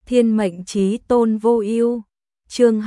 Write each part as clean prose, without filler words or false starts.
Thiên mệnh chí tôn vô ưu. Chương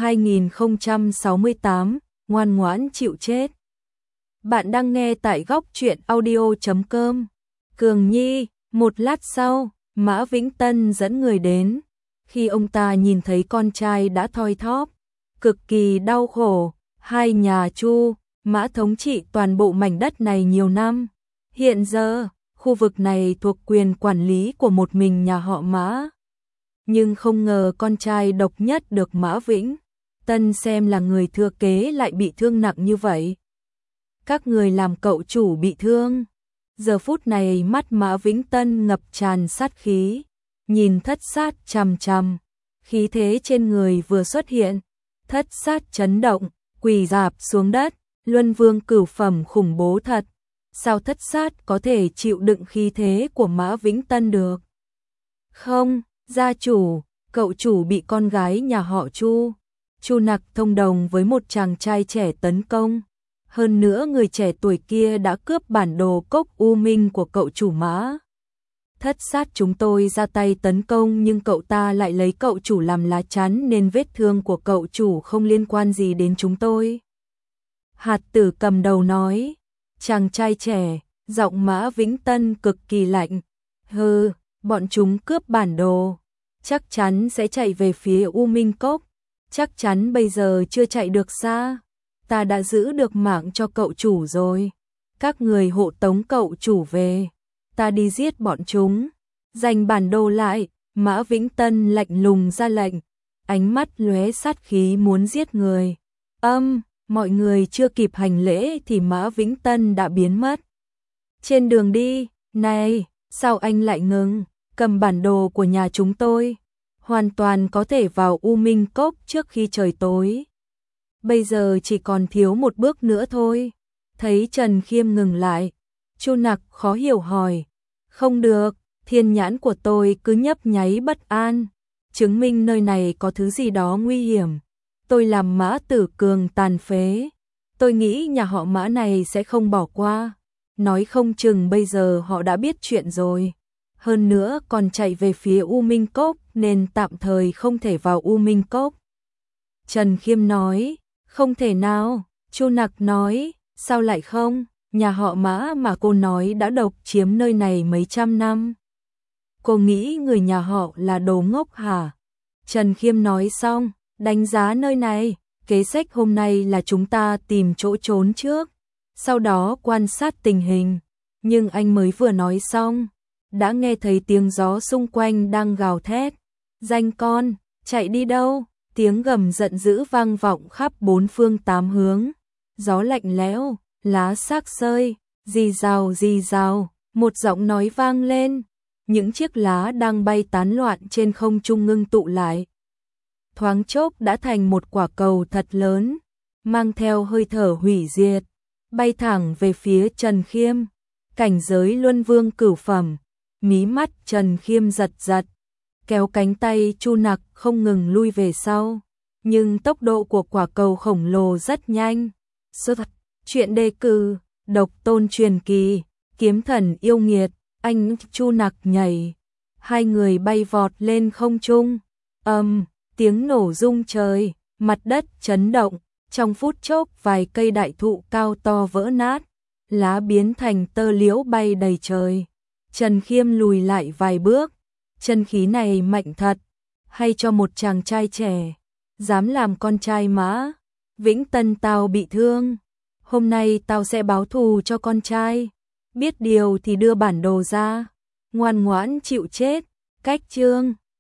2068, ngoan ngoãn chịu chết. Bạn đang nghe tại góc truyện audio.com. Cường Nhi, một lát sau, Mã Vĩnh Tân dẫn người đến. Khi ông ta nhìn thấy con trai đã thoi thóp, cực kỳ đau khổ, hai nhà Chu, Mã thống trị toàn bộ mảnh đất này nhiều năm. Hiện giờ, khu vực này thuộc quyền quản lý của một mình nhà họ Mã. Nhưng không ngờ con trai độc nhất được Mã Vĩnh Tân xem là người thừa kế lại bị thương nặng như vậy. Các người làm cậu chủ bị thương. Giờ phút này mắt Mã Vĩnh Tân ngập tràn sát khí, nhìn Thất Sát chằm chằm. Khí thế trên người vừa xuất hiện, Thất Sát chấn động, quỳ rạp xuống đất. Luân Vương cửu phẩm khủng bố thật. Sao Thất Sát có thể chịu đựng khí thế của Mã Vĩnh Tân được? Không, gia chủ, cậu chủ bị con gái nhà họ Chu Nặc thông đồng với một chàng trai trẻ tấn công. Hơn nữa người trẻ tuổi kia đã cướp bản đồ cốc U Minh của cậu chủ Mã. Thất Sát chúng tôi ra tay tấn công nhưng cậu ta lại lấy cậu chủ làm lá chắn nên vết thương của cậu chủ không liên quan gì đến chúng tôi. Hạt Tử cầm đầu nói. Chàng trai trẻ, giọng Mã Vĩnh Tân cực kỳ lạnh. Hừ, bọn chúng cướp bản đồ, chắc chắn sẽ chạy về phía U Minh Cốc. Chắc chắn bây giờ chưa chạy được xa. Ta đã giữ được mạng cho cậu chủ rồi. Các người hộ tống cậu chủ về. Ta đi giết bọn chúng. Giành bản đồ lại. Mã Vĩnh Tân lạnh lùng ra lệnh. Ánh mắt lóe sát khí muốn giết người. Mọi người chưa kịp hành lễ thì Mã Vĩnh Tân đã biến mất. Trên đường đi, này, sao anh lại ngừng? Cầm bản đồ của nhà chúng tôi. Hoàn toàn có thể vào U Minh Cốc trước khi trời tối. Bây giờ chỉ còn thiếu một bước nữa thôi. Thấy Trần Khiêm ngừng lại, Chu Nặc khó hiểu hỏi. Không được, thiên nhãn của tôi cứ nhấp nháy bất an. Chứng minh nơi này có thứ gì đó nguy hiểm. Tôi làm Mã Tử Cường tàn phế. Tôi nghĩ nhà họ Mã này sẽ không bỏ qua. Nói không chừng bây giờ họ đã biết chuyện rồi. Hơn nữa còn chạy về phía U Minh Cốc nên tạm thời không thể vào U Minh Cốc. Trần Khiêm nói, không thể nào. Chu Nặc nói, sao lại không? Nhà họ Mã mà cô nói đã độc chiếm nơi này mấy trăm năm. Cô nghĩ người nhà họ là đồ ngốc hả? Trần Khiêm nói xong, đánh giá nơi này. Kế sách hôm nay là chúng ta tìm chỗ trốn trước, sau đó quan sát tình hình. Nhưng anh mới vừa nói xong, đã nghe thấy tiếng gió xung quanh đang gào thét. Danh con, chạy đi đâu? Tiếng gầm giận dữ vang vọng khắp bốn phương tám hướng. Gió lạnh lẽo, lá xác xơi, rì rào, một giọng nói vang lên. Những chiếc lá đang bay tán loạn trên không trung ngưng tụ lại. Thoáng chốc đã thành một quả cầu thật lớn, mang theo hơi thở hủy diệt, bay thẳng về phía Trần Khiêm. Cảnh giới Luân Vương cửu phẩm, mí mắt Trần Khiêm giật giật, kéo cánh tay Chu Nặc không ngừng lui về sau. Nhưng tốc độ của quả cầu khổng lồ rất nhanh. Chuyện đề cử, độc tôn truyền kỳ, kiếm thần yêu nghiệt, anh Chu Nặc nhảy. Hai người bay vọt lên không trung. Tiếng nổ rung trời, mặt đất chấn động, trong phút chốc vài cây đại thụ cao to vỡ nát, lá biến thành tơ liễu bay đầy trời. Trần Khiêm lùi lại vài bước, chân khí này mạnh thật, hay cho một chàng trai trẻ, dám làm con trai Mã Vĩnh Tân tao bị thương. Hôm nay tao sẽ báo thù cho con trai, biết điều thì đưa bản đồ ra, ngoan ngoãn chịu chết. Cách chương